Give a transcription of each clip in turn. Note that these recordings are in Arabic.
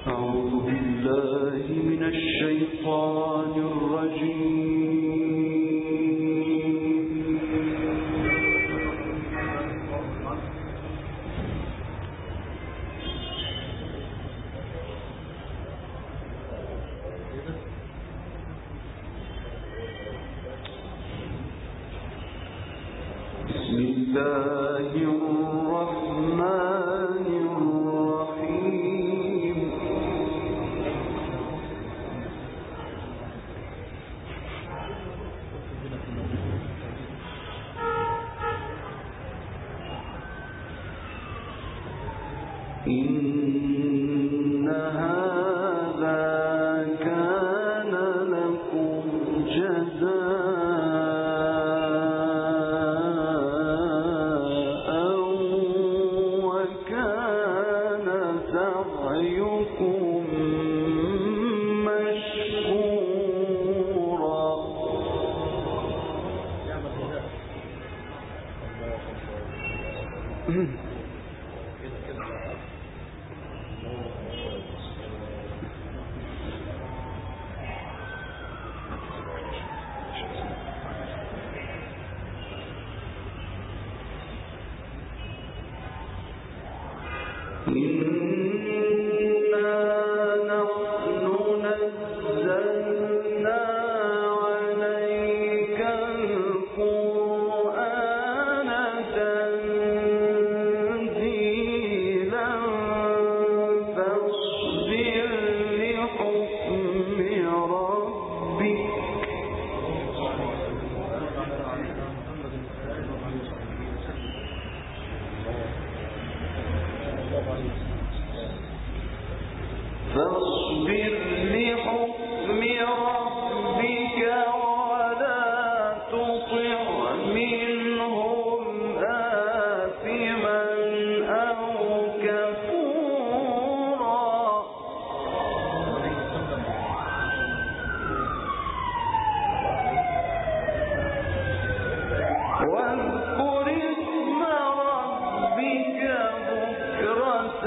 أعوذ بالله من الشيطان الرجيم. بسم الله الرحمن الرحيم. إن هذا كان لكم جزاء وكان سعيكم مشكورا. إنا نحن نزلنا عليك القرآن تنزيلا فاصبر لحكم ربك ولا تطع منهم آثما أو كفورا. واذكر اسم ربك بكرة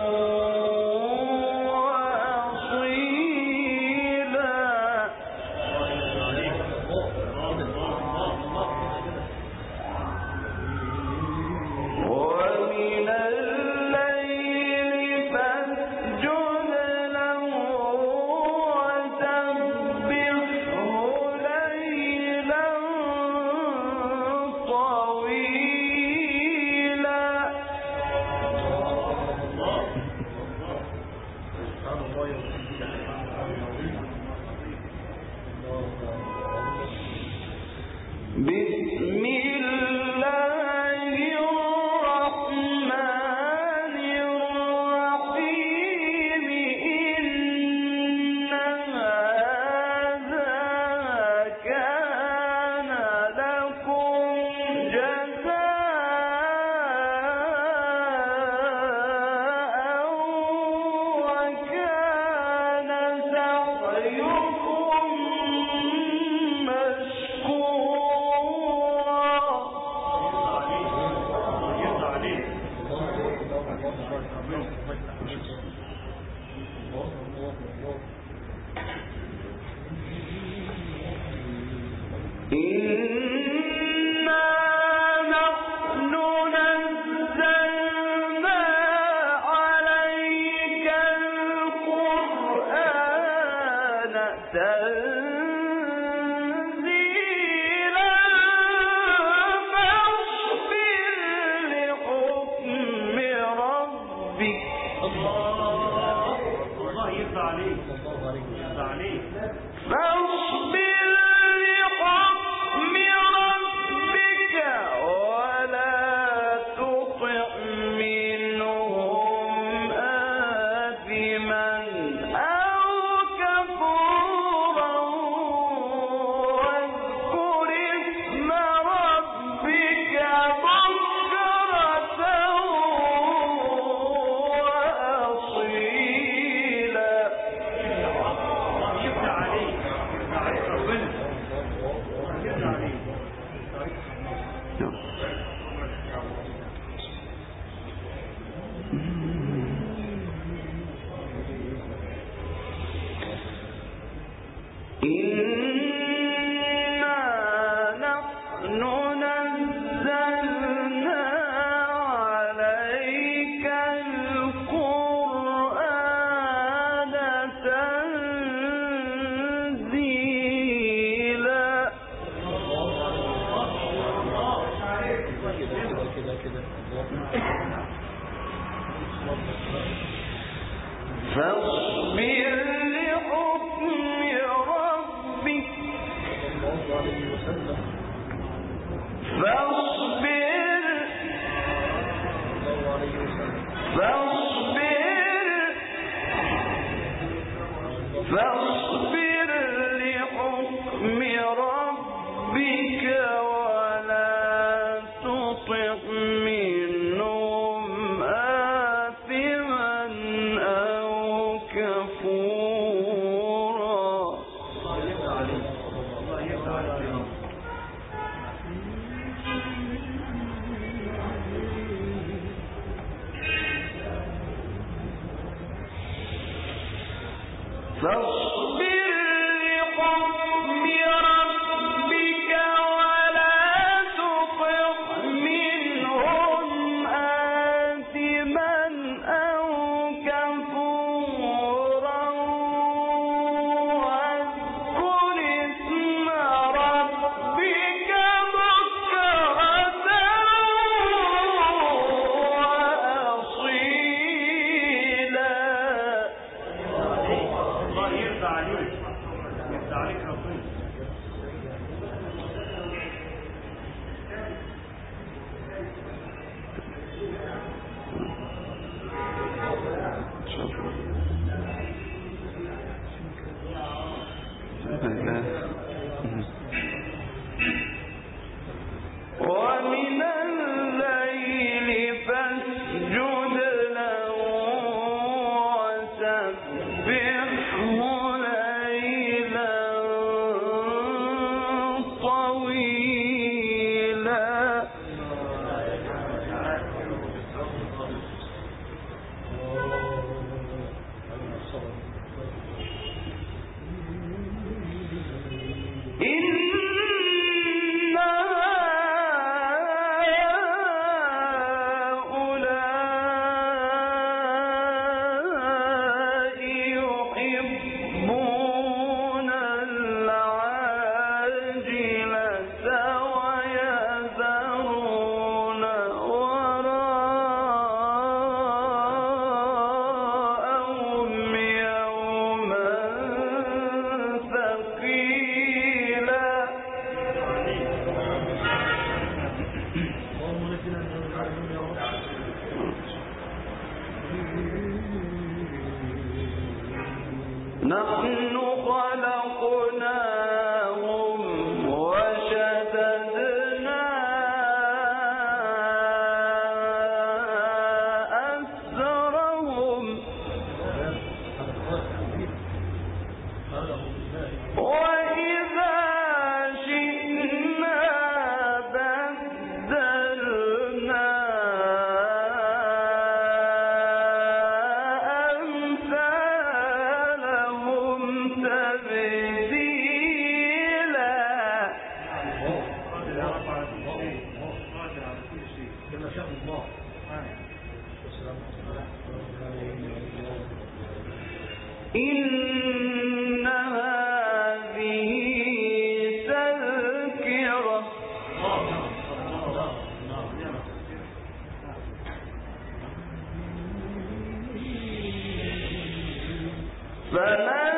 بسم الله الرحمن الرحيم. إن هذا كان لكم جزاء وكان سعيكم إنا نحن نزلنا عليك القرآن تنزيلا فاصبر لحكم ربك. الله يرضى عليك. فاصبر لحكم ربك ولا تطع منهم آثما أو كفورا. واذكر اسم ربك بكرة وأصيلا. فاصبر لحكم ربك ولا تطع منهم آثما أو كفورا. فاصبر لحكم ربك ولا تطع منهم آثما أو كفورا واذكر اسم ربك بكرة وأصيلا. الله يرضى عليك، يرضى عليك ربنا. ومن الليل فاسجد له وسبحه ليلا طويلا. إن هؤلاء يحبون العاجلة ويذرون وراءهم يوما ثقيلا. نحن خلقناهم وشددنا أسرهم وإذا شئنا بدلنا أمثالهم تبديلا. قادر على كل شيء كما شاء الله. إن هذه تذكرة فمن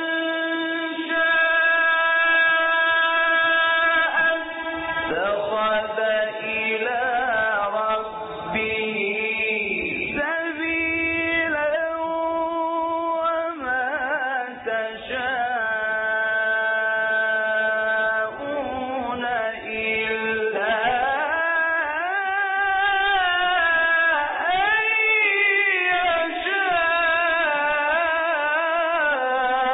شاء اتخذ إلى ربه سبيلا وما تشاءون إلا أن يشاء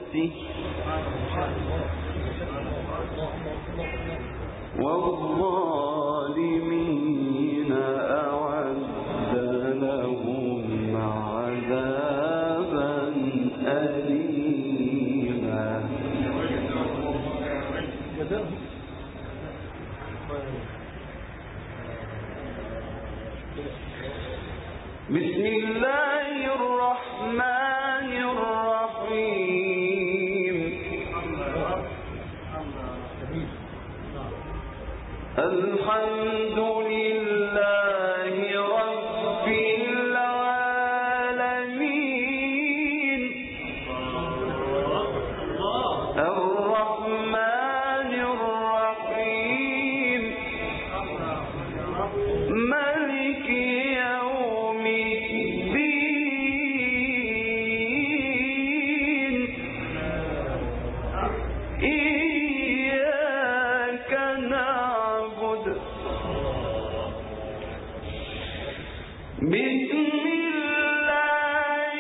نفسه والظالمين أعد لهم عذابا أليما. بسم الله الرحمن الرحيم. الحمد لله رب العالمين الرحمن الرحيم مالك يوم الدين إياك نعبد بسم الله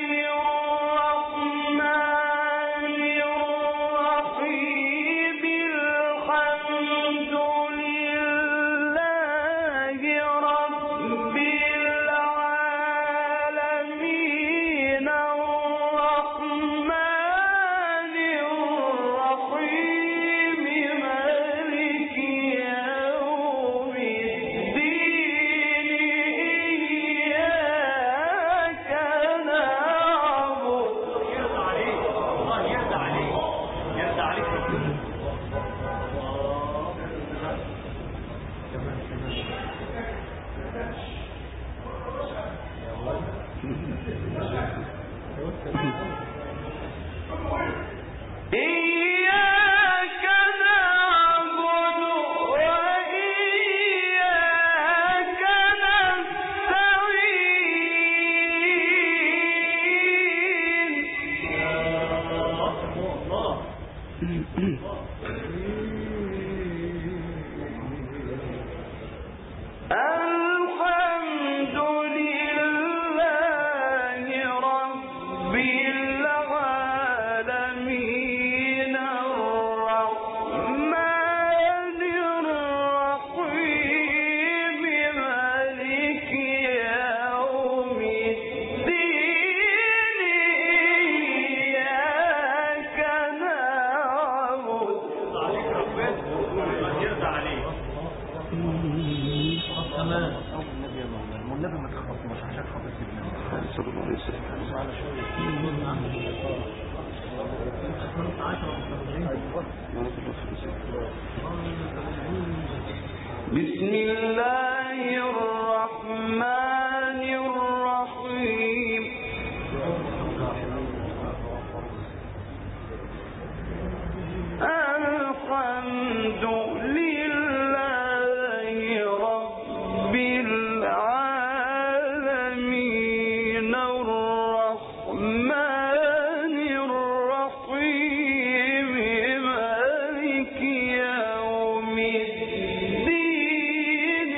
الرحمن الرحيم الحمد لله رب العالمين الرحمن الرحيم مالك يوم الدين إياك نعبد الله يرضى عليك يرضى عليك. إياك نعبد وإياك نستعين. الحمد لله رب العالمين الرحمن الرحيم مالك يوم الدين إياك نعبد. يرضى عليك. تمام. والنبي ما تخبطناش عشان خاطر سيدنا صلى الله عليه وسلم. بسم الله الرحمن الرحيم الحمد لله رب العالمين الرحمن الرحيم مالك يوم الدين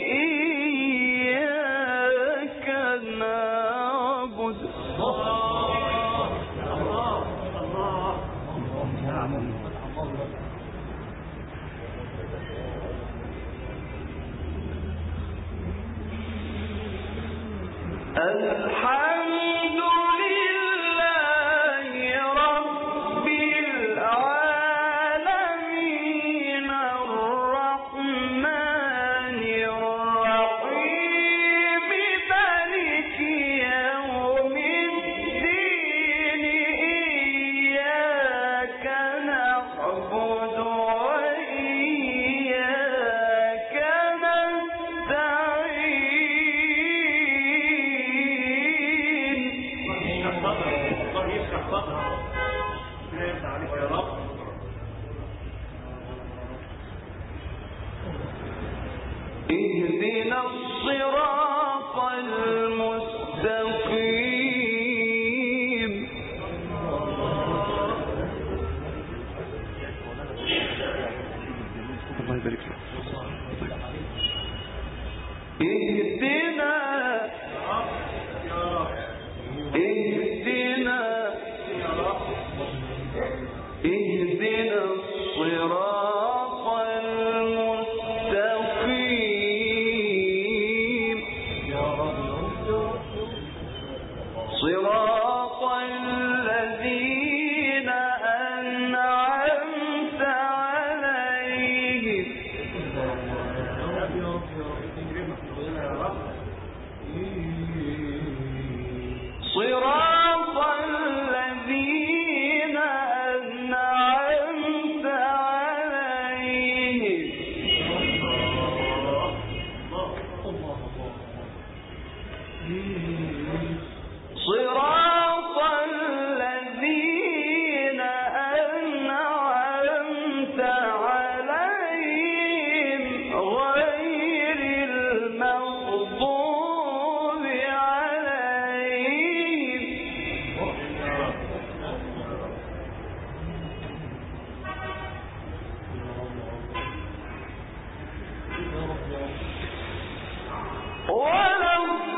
إياك نعبد. الحمد لله رب العالمين الرحمن الرحيم مالك يوم الدين إياك نعبد وإياك نستعين. صراط الذين أنعمت عليهم غير المغضوب عليهم ولا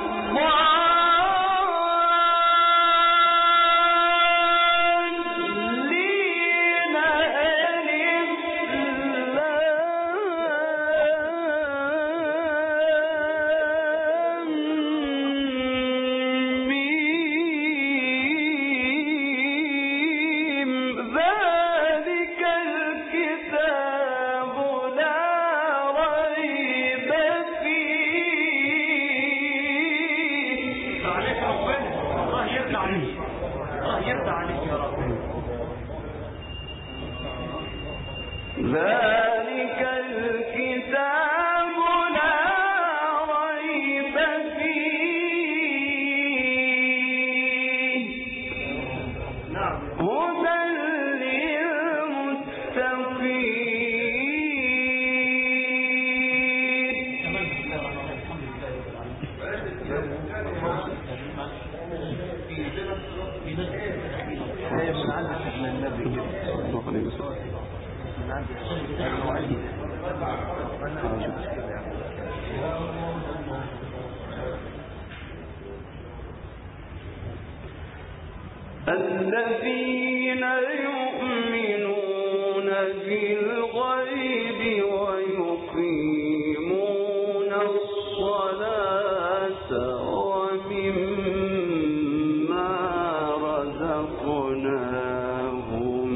ذلك الكتاب لا ريب فيه هدى الذين يؤمنون بالغيب ويقيمون الصلاة ومما رزقناهم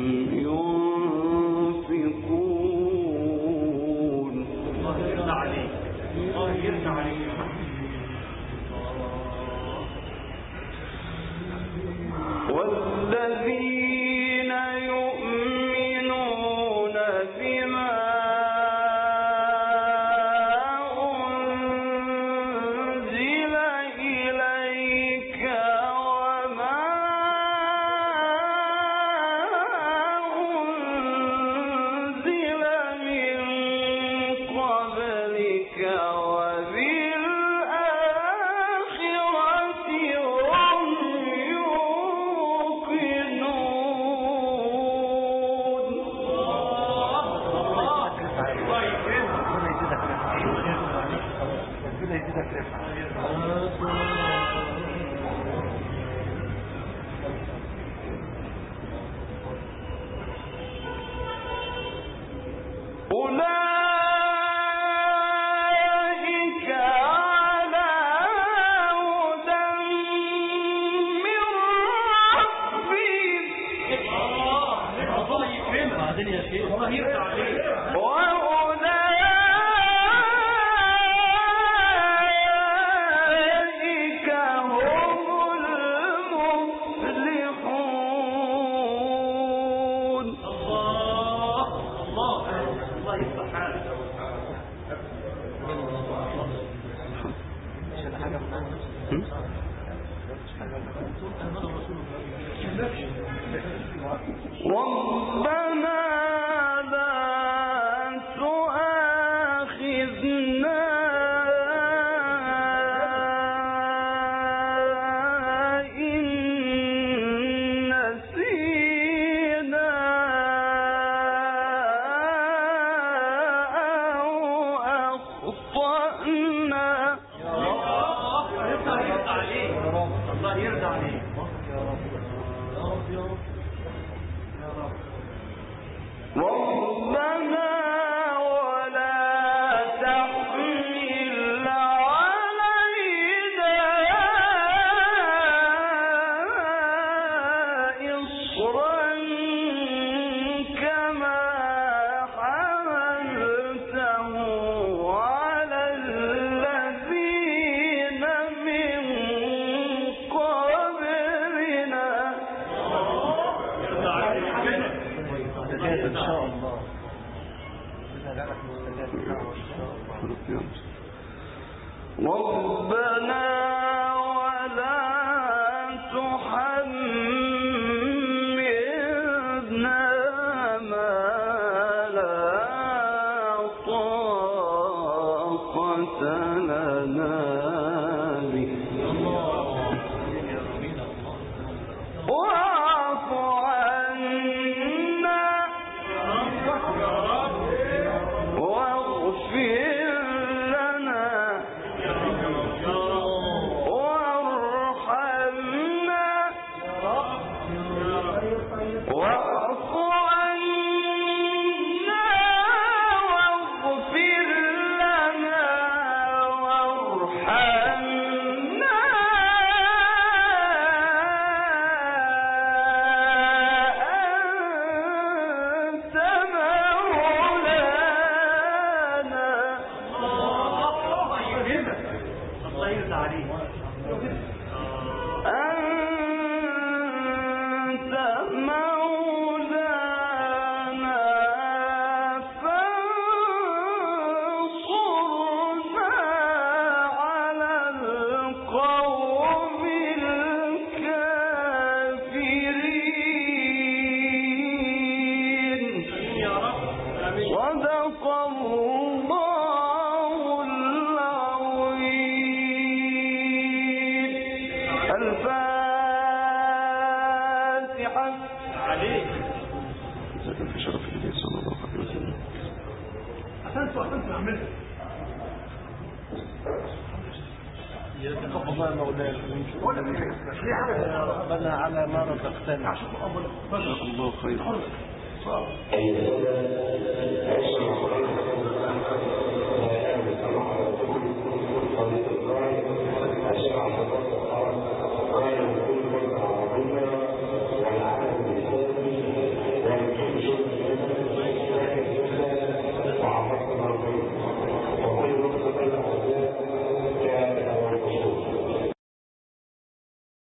ينفقون. الله يرضى عليك. الله يرضى عليك. والذين يؤمنون بما أنزل إليك وما أنزل من قبلك أولئك على هدى من ربهم وأولئك هم المفلحون. الله سبحانه ربنا لا تؤاخذنا إن نسينا أو أخطأنا. الله يرضى عليك. ربنا ولا تحمل علينا إصرا كما حملته على الذين من قبلنا. إن شاء الله ربنا الفاتحة. عليك زاد في شرف النبي صلى الله عليه وسلم. أحسنت أعملها. الله مولانا ربنا على ما رزقتنا. جزاك الله خيرا.